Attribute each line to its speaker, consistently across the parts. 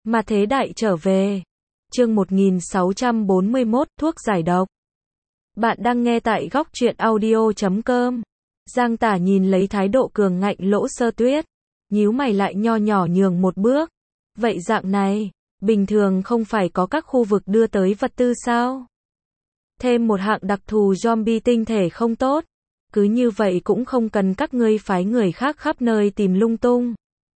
Speaker 1: Mà thế đại trở về. Chương 1641, thuốc giải độc. Bạn đang nghe tại góc truyện audio.com. Giang Tả nhìn lấy thái độ cường ngạnh Lỗ Sơ Tuyết, nhíu mày lại nho nhỏ nhường một bước. Vậy dạng này, bình thường không phải có các khu vực đưa tới vật tư sao? Thêm một hạng đặc thù zombie tinh thể không tốt. Cứ như vậy cũng không cần các ngươi phái người khác khắp nơi tìm lung tung.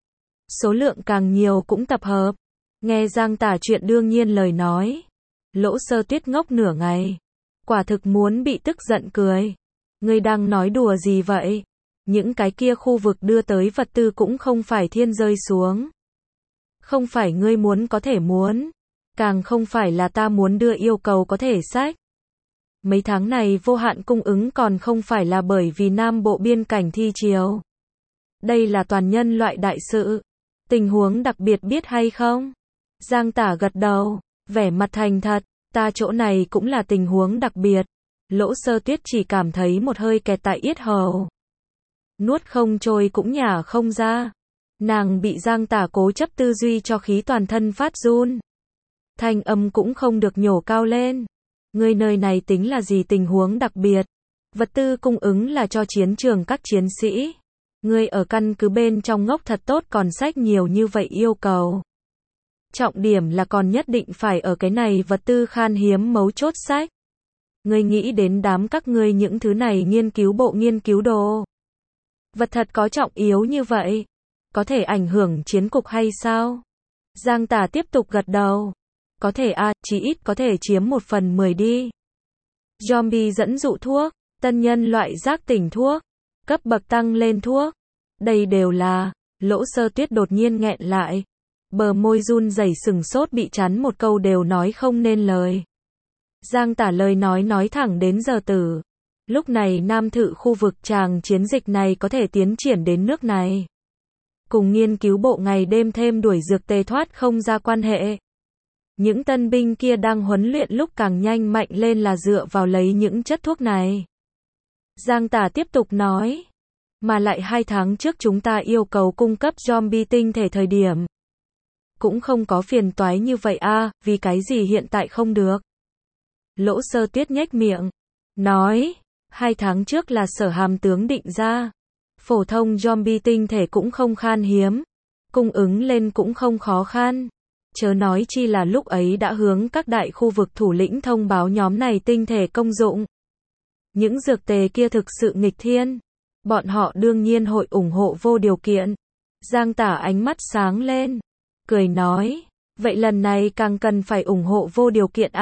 Speaker 1: Số lượng càng nhiều cũng tập hợp. Nghe Giang Tả chuyện đương nhiên lời nói. Lỗ Sơ Tuyết ngốc nửa ngày. Quả thực muốn bị tức giận cười. Ngươi đang nói đùa gì vậy? Những cái kia khu vực đưa tới vật tư cũng không phải thiên rơi xuống. Không phải ngươi muốn có thể muốn. Càng không phải là ta muốn đưa yêu cầu có thể sách. Mấy tháng này vô hạn cung ứng còn không phải là bởi vì Nam Bộ biên cảnh thi chiều. Đây là toàn nhân loại đại sự. Tình huống đặc biệt biết hay không? Giang Tả gật đầu, vẻ mặt thành thật, ta chỗ này cũng là tình huống đặc biệt. Lỗ Sơ Tuyết chỉ cảm thấy một hơi kẹt tại yết hầu. Nuốt không trôi cũng nhả không ra. Nàng bị Giang Tả cố chấp tư duy cho khí toàn thân phát run. Thanh âm cũng không được nhổ cao lên. Ngươi nơi này tính là gì tình huống đặc biệt? Vật tư cung ứng là cho chiến trường các chiến sĩ. Ngươi ở căn cứ bên trong ngốc thật tốt còn sách nhiều như vậy yêu cầu. Trọng điểm là còn nhất định phải ở cái này vật tư khan hiếm mấu chốt sách. Ngươi nghĩ đến đám các ngươi những thứ này nghiên cứu bộ nghiên cứu đồ. Vật thật có trọng yếu như vậy. Có thể ảnh hưởng chiến cục hay sao? Giang Tả tiếp tục gật đầu. Có thể chỉ ít có thể chiếm 1/10 đi. Zombie dẫn dụ thuốc, tân nhân loại giác tỉnh thuốc, cấp bậc tăng lên thuốc. Đây đều là, Lỗ Sơ Tuyết đột nhiên nghẹn lại. Bờ môi run rẩy sừng sốt bị chắn một câu đều nói không nên lời. Giang Tả lời nói thẳng đến giờ tử. Lúc này Nam Thự khu vực tràng chiến dịch này có thể tiến triển đến nước này. Cùng nghiên cứu bộ ngày đêm thêm đuổi dược tê thoát không ra quan hệ. Những tân binh kia đang huấn luyện lúc càng nhanh mạnh lên là dựa vào lấy những chất thuốc này. Giang Tả tiếp tục nói. Mà lại 2 tháng trước chúng ta yêu cầu cung cấp zombie tinh thể thời điểm. Cũng không có phiền toái như vậy vì cái gì hiện tại không được. Lỗ Sơ Tuyết nhếch miệng. Nói, 2 tháng trước là Sở Hàm tướng định ra. Phổ thông zombie tinh thể cũng không khan hiếm. Cung ứng lên cũng không khó khăn. Chớ nói chi là lúc ấy đã hướng các đại khu vực thủ lĩnh thông báo nhóm này tinh thể công dụng. Những dược tề kia thực sự nghịch thiên. Bọn họ đương nhiên hội ủng hộ vô điều kiện. Giang Tả ánh mắt sáng lên. Cười nói. Vậy lần này càng cần phải ủng hộ vô điều kiện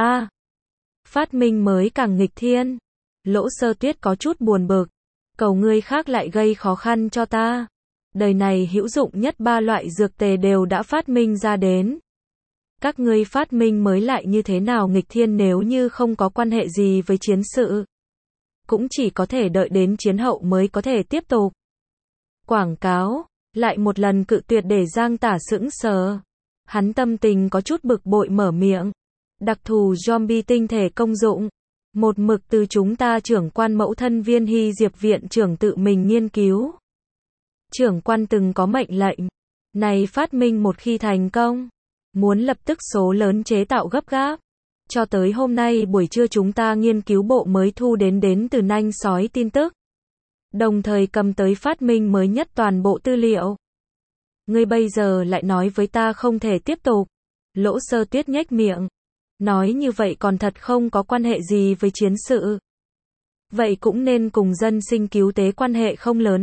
Speaker 1: Phát minh mới càng nghịch thiên. Lỗ Sơ Tuyết có chút buồn bực. Cầu ngươi khác lại gây khó khăn cho ta. Đời này hữu dụng nhất 3 loại dược tề đều đã phát minh ra đến. Các ngươi phát minh mới lại như thế nào nghịch thiên nếu như không có quan hệ gì với chiến sự. Cũng chỉ có thể đợi đến chiến hậu mới có thể tiếp tục. Quảng cáo, lại một lần cự tuyệt để Giang Tả sững sờ. Hắn tâm tình có chút bực bội mở miệng. Đặc thù zombie tinh thể công dụng. Một mực từ chúng ta trưởng quan mẫu thân Viên Hy Diệp viện trưởng tự mình nghiên cứu. Trưởng quan từng có mệnh lệnh. Này phát minh một khi thành công. Muốn lập tức số lớn chế tạo gấp gáp. Cho tới hôm nay buổi trưa chúng ta nghiên cứu bộ mới thu đến từ nanh sói tin tức. Đồng thời cầm tới phát minh mới nhất toàn bộ tư liệu. Ngươi bây giờ lại nói với ta không thể tiếp tục. Lỗ Sơ Tuyết nhếch miệng. Nói như vậy còn thật không có quan hệ gì với chiến sự. Vậy cũng nên cùng dân sinh cứu tế quan hệ không lớn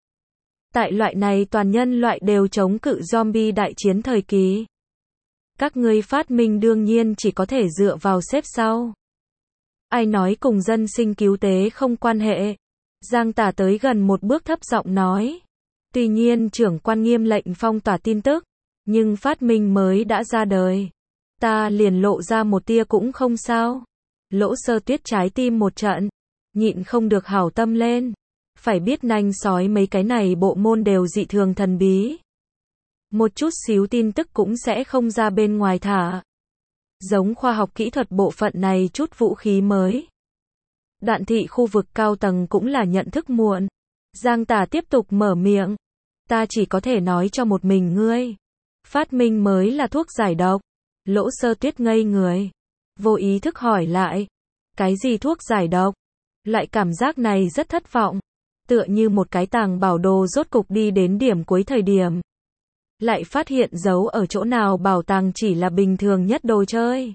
Speaker 1: Tại loại này toàn nhân loại đều chống cự zombie đại chiến thời kỳ. Các ngươi phát minh đương nhiên chỉ có thể dựa vào xếp sau. Ai nói cùng dân sinh cứu tế không quan hệ? Giang Tả tới gần một bước thấp giọng nói. Tuy nhiên trưởng quan nghiêm lệnh phong tỏa tin tức, nhưng phát minh mới đã ra đời. Ta liền lộ ra một tia cũng không sao. Lỗ Sơ Tuyết trái tim một trận, nhịn không được hảo tâm lên. Phải biết nanh sói mấy cái này bộ môn đều dị thường thần bí. Một chút xíu tin tức cũng sẽ không ra bên ngoài thả. Giống khoa học kỹ thuật bộ phận này chút vũ khí mới. Đạn thị khu vực cao tầng cũng là nhận thức muộn. Giang Tả tiếp tục mở miệng. Ta chỉ có thể nói cho một mình ngươi. Phát minh mới là thuốc giải độc. Lỗ Sơ Tuyết ngây người. Vô ý thức hỏi lại. Cái gì thuốc giải độc? Loại cảm giác này rất thất vọng. Tựa như một cái tàng bảo đồ rốt cục đi đến điểm cuối thời điểm. Lại phát hiện giấu ở chỗ nào bảo tàng chỉ là bình thường nhất đồ chơi.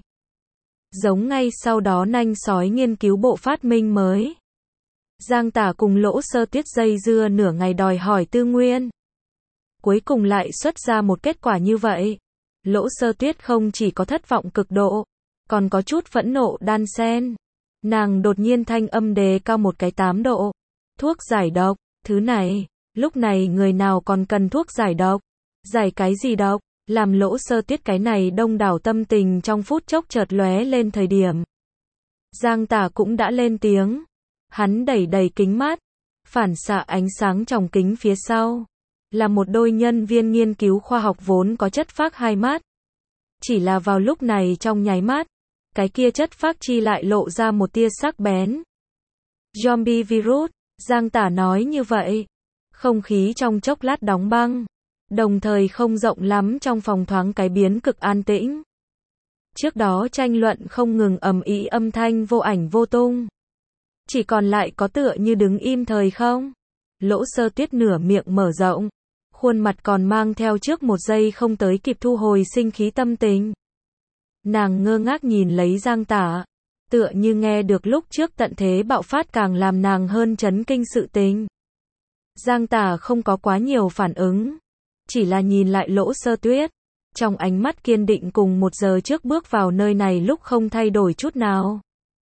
Speaker 1: Giống ngay sau đó nanh sói nghiên cứu bộ phát minh mới. Giang Tả cùng Lỗ Sơ Tuyết dây dưa nửa ngày đòi hỏi tư nguyên. Cuối cùng lại xuất ra một kết quả như vậy. Lỗ Sơ Tuyết không chỉ có thất vọng cực độ, còn có chút phẫn nộ đan xen. Nàng đột nhiên thanh âm đề cao một cái 8 độ. Thuốc giải độc, thứ này, lúc này người nào còn cần thuốc giải độc? Giải cái gì độc? Làm Lỗ Sơ Tuyết cái này đông đảo tâm tình trong phút chốc chợt lóe lên thời điểm. Giang Tả cũng đã lên tiếng. Hắn đẩy đầy kính mát, phản xạ ánh sáng trong kính phía sau. Là một đôi nhân viên nghiên cứu khoa học vốn có chất phác hai mắt. Chỉ là vào lúc này trong nháy mắt, cái kia chất phác chi lại lộ ra một tia sắc bén. Zombie virus, Giang Tả nói như vậy. Không khí trong chốc lát đóng băng. Đồng thời không rộng lắm trong phòng thoáng cái biến cực an tĩnh. Trước đó tranh luận không ngừng ầm ĩ âm thanh vô ảnh vô tung. Chỉ còn lại có tựa như đứng im thời không. Lỗ Sơ Tuyết nửa miệng mở rộng. Khuôn mặt còn mang theo trước một giây không tới kịp thu hồi sinh khí tâm tình. Nàng ngơ ngác nhìn lấy Giang Tả. Tựa như nghe được lúc trước tận thế bạo phát càng làm nàng hơn chấn kinh sự tình. Giang Tả không có quá nhiều phản ứng. Chỉ là nhìn lại Lỗ Sơ Tuyết. Trong ánh mắt kiên định cùng 1 giờ trước bước vào nơi này lúc không thay đổi chút nào.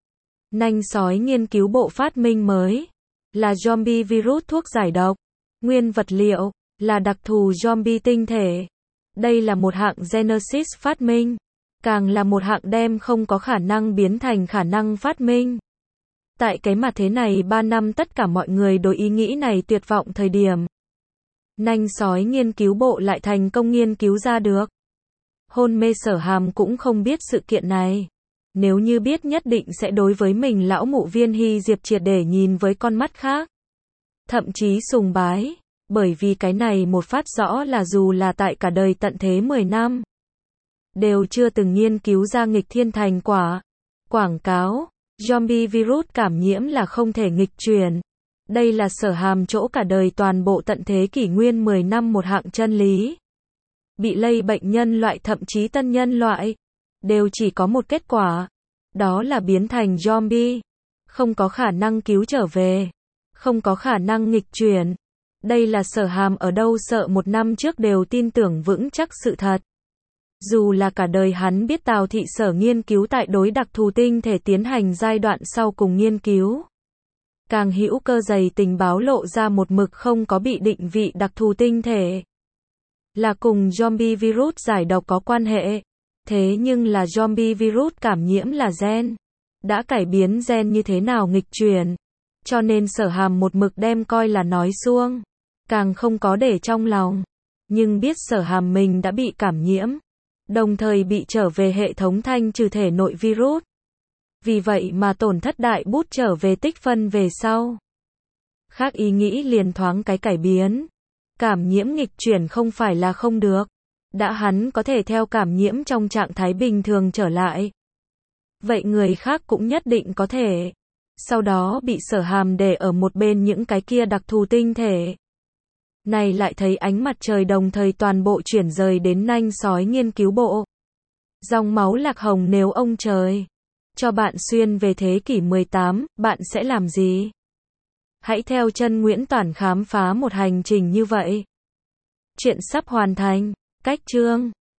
Speaker 1: Nanh sói nghiên cứu bộ phát minh mới. Là zombie virus thuốc giải độc. Nguyên vật liệu. Là đặc thù zombie tinh thể. Đây là một hạng Genesis phát minh. Càng là một hạng đem không có khả năng biến thành khả năng phát minh. Tại cái mà thế này 3 năm tất cả mọi người đối ý nghĩ này tuyệt vọng thời điểm. Nanh sói nghiên cứu bộ lại thành công nghiên cứu ra được. Hôn mê Sở Hàm cũng không biết sự kiện này. Nếu như biết nhất định sẽ đối với mình lão mụ Viên Hy Diệp triệt để nhìn với con mắt khác. Thậm chí sùng bái. Bởi vì cái này một phát rõ là dù là tại cả đời tận thế 10 năm. Đều chưa từng nghiên cứu ra nghịch thiên thành quả. Quảng cáo. Zombie virus cảm nhiễm là không thể nghịch chuyển. Đây là Sở Hàm chỗ cả đời toàn bộ tận thế kỷ nguyên 10 năm một hạng chân lý. Bị lây bệnh nhân loại thậm chí tân nhân loại. Đều chỉ có một kết quả. Đó là biến thành zombie. Không có khả năng cứu trở về. Không có khả năng nghịch chuyển. Đây là Sở Hàm ở đâu sợ 1 năm trước đều tin tưởng vững chắc sự thật. Dù là cả đời hắn biết Tào Thị Sở nghiên cứu tại đối đặc thù tinh thể tiến hành giai đoạn sau cùng nghiên cứu. Càng hữu cơ dày tình báo lộ ra một mực không có bị định vị đặc thù tinh thể. Là cùng zombie virus giải độc có quan hệ. Thế nhưng là zombie virus cảm nhiễm là gen. Đã cải biến gen như thế nào nghịch chuyển. Cho nên Sở Hàm một mực đem coi là nói suông. Càng không có để trong lòng. Nhưng biết Sở Hàm mình đã bị cảm nhiễm. Đồng thời bị trở về hệ thống thanh trừ thể nội virus. Vì vậy mà tổn thất đại bút trở về tích phân về sau. Khác ý nghĩ liền thoáng cái cải biến. Cảm nhiễm nghịch chuyển không phải là không được. Đã hắn có thể theo cảm nhiễm trong trạng thái bình thường trở lại. Vậy người khác cũng nhất định có thể. Sau đó bị Sở Hàm để ở một bên những cái kia đặc thù tinh thể. Này lại thấy ánh mặt trời đồng thời toàn bộ chuyển rời đến nanh sói nghiên cứu bộ. Dòng máu lạc hồng nếu ông trời cho bạn xuyên về thế kỷ 18, bạn sẽ làm gì? Hãy theo chân Nguyễn Toản khám phá một hành trình như vậy. Chuyện sắp hoàn thành. Cách chương